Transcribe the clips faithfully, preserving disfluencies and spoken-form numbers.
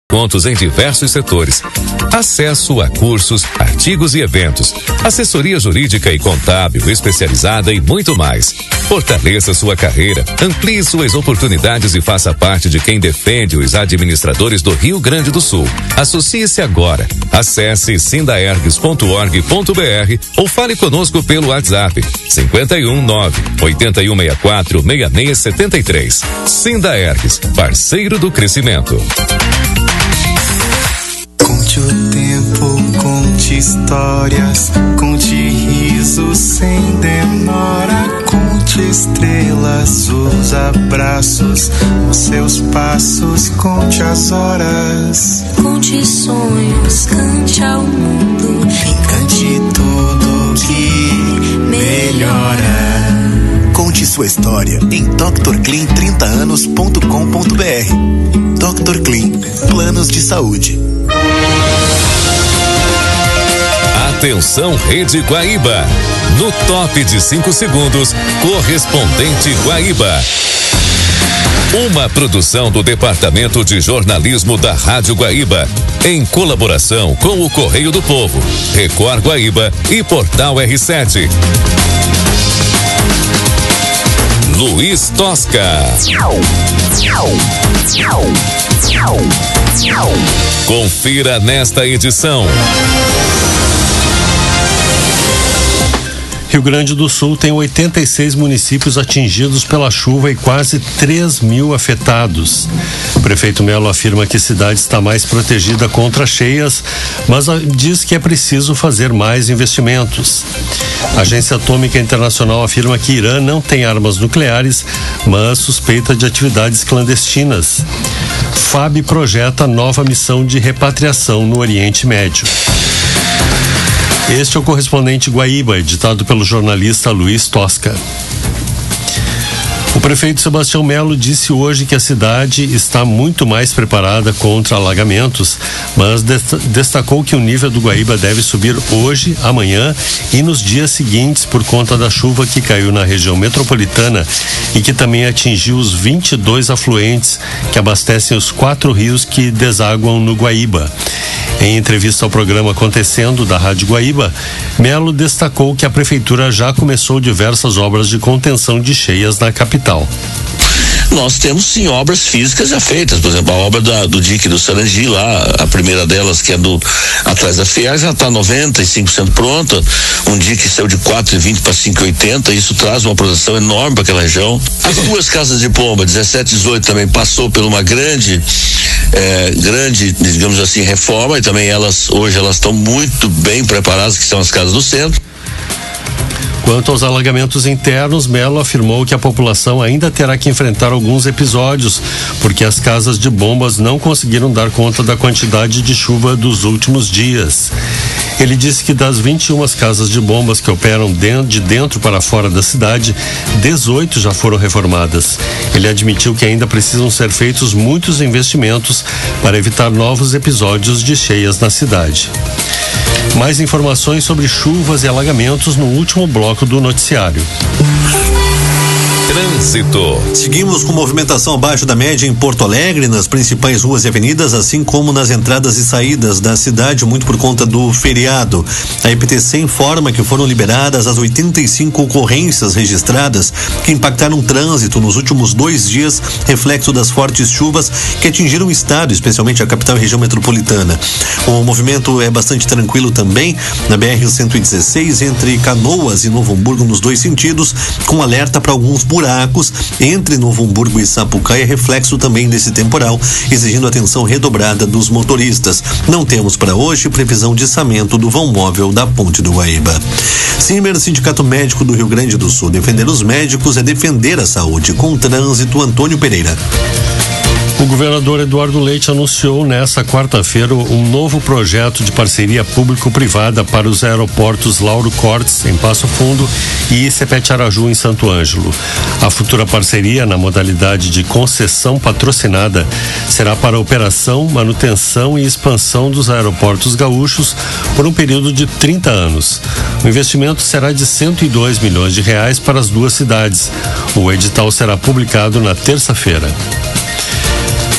Contos em diversos setores. Acesso a cursos, artigos e eventos. Assessoria jurídica e contábil especializada e muito mais. Fortaleça sua carreira, amplie suas oportunidades e faça parte de quem defende os administradores do Rio Grande do Sul. Associe-se agora. Acesse sindaergs ponto org ponto br ou fale conosco pelo WhatsApp cinco um nove, oito um seis quatro, seis seis sete três. Sindaergs, parceiro do crescimento. Conte o tempo, conte histórias, conte risos sem demora, conte estrelas, os abraços, os seus passos, conte as horas. Conte sonhos, cante ao mundo, cante tudo que melhora. Conte sua história em doutor clean trinta anos ponto com ponto br. doutor Clean, planos de saúde. Atenção Rede Guaíba. No top de cinco segundos, correspondente Guaíba. Uma produção do Departamento de Jornalismo da Rádio Guaíba, em colaboração com o Correio do Povo, Record Guaíba e Portal R sete. Luiz Tosca. Confira nesta edição. Rio Grande do Sul tem oitenta e seis municípios atingidos pela chuva e quase três mil afetados. O prefeito Melo afirma que a cidade está mais protegida contra cheias, mas diz que é preciso fazer mais investimentos. A Agência Atômica Internacional afirma que Irã não tem armas nucleares, mas suspeita de atividades clandestinas. F A B projeta nova missão de repatriação no Oriente Médio. Este é o correspondente Guaíba, editado pelo jornalista Luiz Tosca. O prefeito Sebastião Melo disse hoje que a cidade está muito mais preparada contra alagamentos, mas destacou que o nível do Guaíba deve subir hoje, amanhã e nos dias seguintes por conta da chuva que caiu na região metropolitana e que também atingiu os vinte e dois afluentes que abastecem os quatro rios que desaguam no Guaíba. Em entrevista ao programa Acontecendo, da Rádio Guaíba, Melo destacou que a prefeitura já começou diversas obras de contenção de cheias na capital. Nós temos sim obras físicas já feitas, por exemplo, a obra da, do dique do Sarangi lá, a primeira delas, que é do atrás da F I A, já está noventa e cinco por cento pronta. Um dique saiu de quatro e vinte para cinco e oitenta, isso traz uma produção enorme para aquela região. As duas casas de pomba, dezessete e dezoito, também passou por uma grande é, grande, digamos assim, reforma, e também elas, hoje elas estão muito bem preparadas, que são as casas do centro. Quanto aos alagamentos internos, Melo afirmou que a população ainda terá que enfrentar alguns episódios, porque as casas de bombas não conseguiram dar conta da quantidade de chuva dos últimos dias. Ele disse que das vinte e uma casas de bombas que operam de dentro para fora da cidade, dezoito já foram reformadas. Ele admitiu que ainda precisam ser feitos muitos investimentos para evitar novos episódios de cheias na cidade. Mais informações sobre chuvas e alagamentos no último bloco do noticiário. Trânsito. Seguimos com movimentação abaixo da média em Porto Alegre, nas principais ruas e avenidas, assim como nas entradas e saídas da cidade, muito por conta do feriado. A E P T C informa que foram liberadas as oitenta e cinco ocorrências registradas que impactaram o trânsito nos últimos dois dias, reflexo das fortes chuvas que atingiram o estado, especialmente a capital e região metropolitana. O movimento é bastante tranquilo também na B R cento e dezesseis, entre Canoas e Novo Hamburgo, nos dois sentidos, com alerta para alguns buracos entre Novo Hamburgo e Sapucaia, reflexo também desse temporal, exigindo atenção redobrada dos motoristas. Não temos para hoje previsão de içamento do vão móvel da Ponte do Guaíba. Cimer, Sindicato Médico do Rio Grande do Sul. Defender os médicos é defender a saúde. Com o trânsito, Antônio Pereira. O governador Eduardo Leite anunciou nesta quarta-feira um novo projeto de parceria público-privada para os aeroportos Lauro Cortes, em Passo Fundo, e Cepete Araju, em Santo Ângelo. A futura parceria, na modalidade de concessão patrocinada, será para a operação, manutenção e expansão dos aeroportos gaúchos por um período de trinta anos. O investimento será de cento e dois milhões de reais para as duas cidades. O edital será publicado na terça-feira.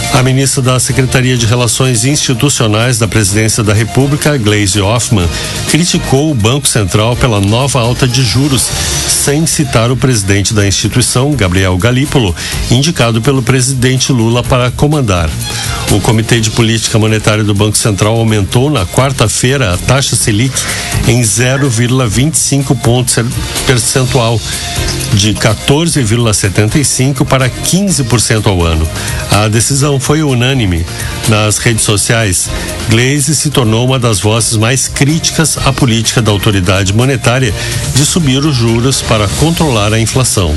A ministra da Secretaria de Relações Institucionais da Presidência da República, Gleisi Hoffmann, criticou o Banco Central pela nova alta de juros, sem citar o presidente da instituição, Gabriel Galípolo, indicado pelo presidente Lula para comandar. O Comitê de Política Monetária do Banco Central aumentou na quarta-feira a taxa Selic em zero vírgula vinte e cinco pontos percentual, de quatorze vírgula setenta e cinco para quinze por cento ao ano. A decisão foi unânime. Nas redes sociais, Gleisi se tornou uma das vozes mais críticas à política da autoridade monetária de subir os juros para controlar a inflação.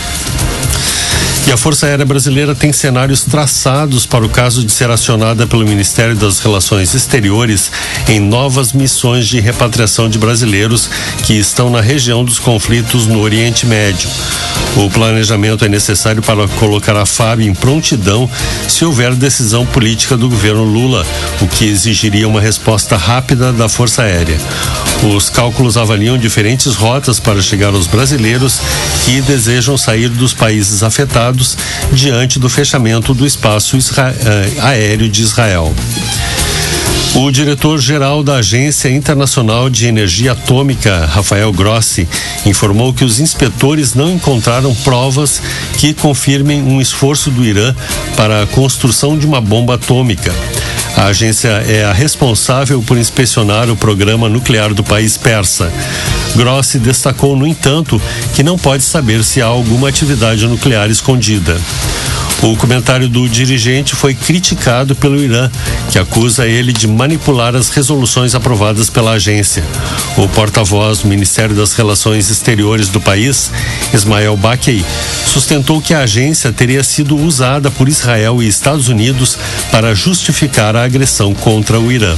E a Força Aérea Brasileira tem cenários traçados para o caso de ser acionada pelo Ministério das Relações Exteriores em novas missões de repatriação de brasileiros que estão na região dos conflitos no Oriente Médio. O planejamento é necessário para colocar a F A B em prontidão se houver decisão política do governo Lula, o que exigiria uma resposta rápida da Força Aérea. Os cálculos avaliam diferentes rotas para chegar aos brasileiros que desejam sair dos países afetados diante do fechamento do espaço isra- aéreo de Israel. O diretor-geral da Agência Internacional de Energia Atômica, Rafael Grossi, informou que os inspetores não encontraram provas que confirmem um esforço do Irã para a construção de uma bomba atômica. A agência é a responsável por inspecionar o programa nuclear do país persa. Grossi destacou, no entanto, que não pode saber se há alguma atividade nuclear escondida. O comentário do dirigente foi criticado pelo Irã, que acusa ele de manipular as resoluções aprovadas pela agência. O porta-voz do Ministério das Relações Exteriores do país, Ismael Bakei, sustentou que a agência teria sido usada por Israel e Estados Unidos para justificar a agressão contra o Irã.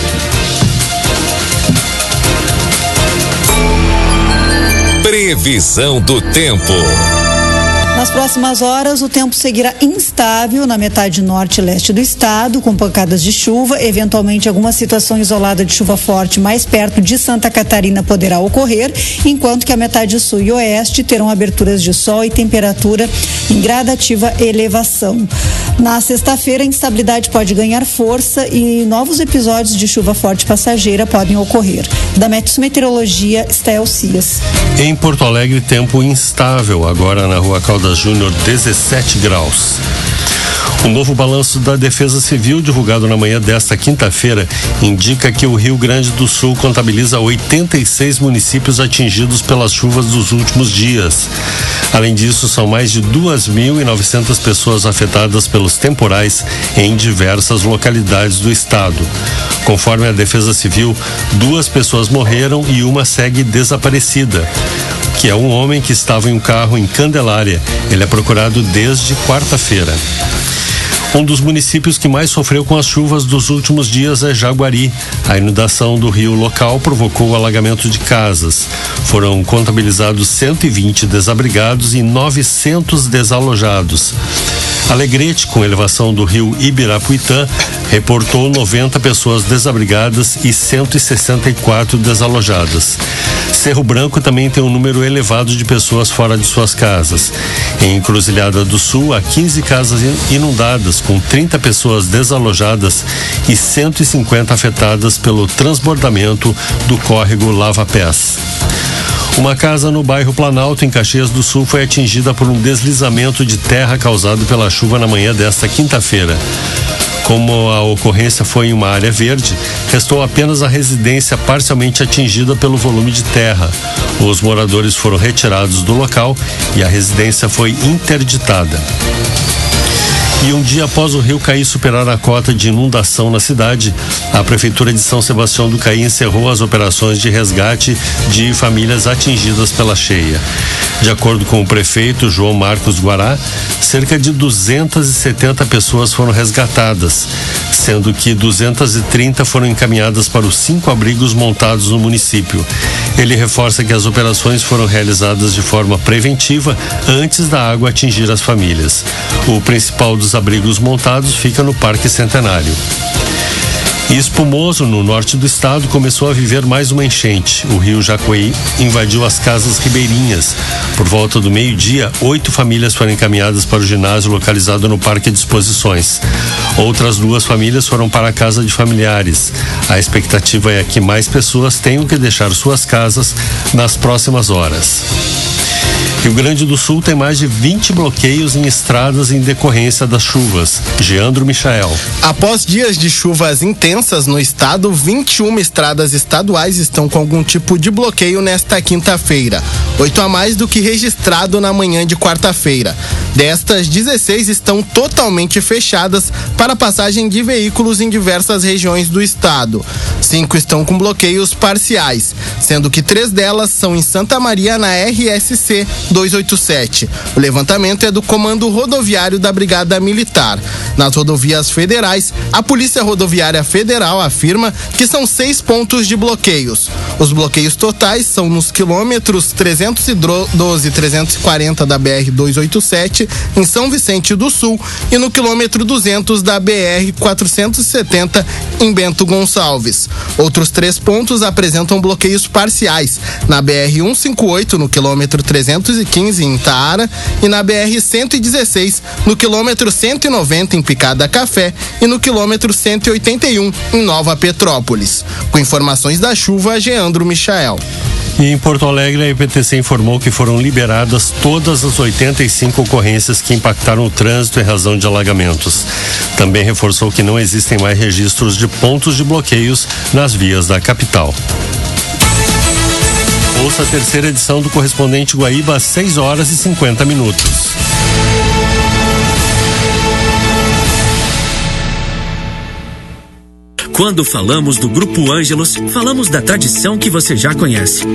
Previsão do tempo. Nas próximas horas, o tempo seguirá instável na metade norte e leste do estado, com pancadas de chuva, eventualmente alguma situação isolada de chuva forte mais perto de Santa Catarina poderá ocorrer, enquanto que a metade sul e oeste terão aberturas de sol e temperatura em gradativa elevação. Na sexta-feira, a instabilidade pode ganhar força e novos episódios de chuva forte passageira podem ocorrer. Da Metsu Meteorologia, Estel Cias. Em Porto Alegre, tempo instável, agora na Rua Caldas Júnior, dezessete graus. O novo balanço da Defesa Civil, divulgado na manhã desta quinta-feira, indica que o Rio Grande do Sul contabiliza oitenta e seis municípios atingidos pelas chuvas dos últimos dias. Além disso, são mais de duas mil e novecentas pessoas afetadas pelos temporais em diversas localidades do estado. Conforme a Defesa Civil, duas pessoas morreram e uma segue desaparecida, que é um homem que estava em um carro em Candelária. Ele é procurado desde quarta-feira. Um dos municípios que mais sofreu com as chuvas dos últimos dias é Jaguari. A inundação do rio local provocou o alagamento de casas. Foram contabilizados cento e vinte desabrigados e novecentos desalojados. Alegrete, com elevação do rio Ibirapuitã, reportou noventa pessoas desabrigadas e cento e sessenta e quatro desalojadas. Cerro Branco também tem um número elevado de pessoas fora de suas casas. Em Encruzilhada do Sul, há quinze casas inundadas, com trinta pessoas desalojadas e cento e cinquenta afetadas pelo transbordamento do córrego Lava Pés. Uma casa no bairro Planalto, em Caxias do Sul, foi atingida por um deslizamento de terra causado pela chuva na manhã desta quinta-feira. Como a ocorrência foi em uma área verde, restou apenas a residência parcialmente atingida pelo volume de terra. Os moradores foram retirados do local e a residência foi interditada. E um dia após o rio Caí superar a cota de inundação na cidade, a Prefeitura de São Sebastião do Caí encerrou as operações de resgate de famílias atingidas pela cheia. De acordo com o prefeito João Marcos Guará, cerca de duzentas e setenta pessoas foram resgatadas, sendo que duzentas e trinta foram encaminhadas para os cinco abrigos montados no município. Ele reforça que as operações foram realizadas de forma preventiva antes da água atingir as famílias. O principal dos abrigos montados fica no Parque Centenário. E Espumoso, no norte do estado, começou a viver mais uma enchente. O rio Jacuí invadiu as casas ribeirinhas. Por volta do meio-dia, oito famílias foram encaminhadas para o ginásio localizado no Parque de Exposições. Outras duas famílias foram para a casa de familiares. A expectativa é que mais pessoas tenham que deixar suas casas nas próximas horas. Rio Grande do Sul tem mais de vinte bloqueios em estradas em decorrência das chuvas. Geandro Michael. Após dias de chuvas intensas no estado, vinte e uma estradas estaduais estão com algum tipo de bloqueio nesta quinta-feira. Oito a mais do que registrado na manhã de quarta-feira. Destas, dezesseis estão totalmente fechadas para passagem de veículos em diversas regiões do estado. Cinco estão com bloqueios parciais, sendo que três delas são em Santa Maria, na R S C duzentos e oitenta e sete. O levantamento é do Comando Rodoviário da Brigada Militar. Nas rodovias federais, a Polícia Rodoviária Federal afirma que são seis pontos de bloqueios. Os bloqueios totais são nos quilômetros trezentos e doze e trezentos e quarenta da B R duzentos e oitenta e sete, em São Vicente do Sul, e no quilômetro duzentos da B R quatrocentos e setenta, em Bento Gonçalves. Outros três pontos apresentam bloqueios parciais, na B R cento e cinquenta e oito, no quilômetro trezentos e quinze, em Itaara, e na B R cento e dezesseis, no quilômetro cento e noventa, em Picada Café, e no quilômetro cento e oitenta e um, em Nova Petrópolis. Com informações da chuva, Geandro Michael. E em Porto Alegre, a E P T C informou que foram liberadas todas as oitenta e cinco ocorrências que impactaram o trânsito em razão de alagamentos. Também reforçou que não existem mais registros de pontos de bloqueios nas vias da capital. Ouça a terceira edição do Correspondente Guaíba às seis horas e cinquenta minutos. Quando falamos do Grupo Ângelos, falamos da tradição que você já conhece.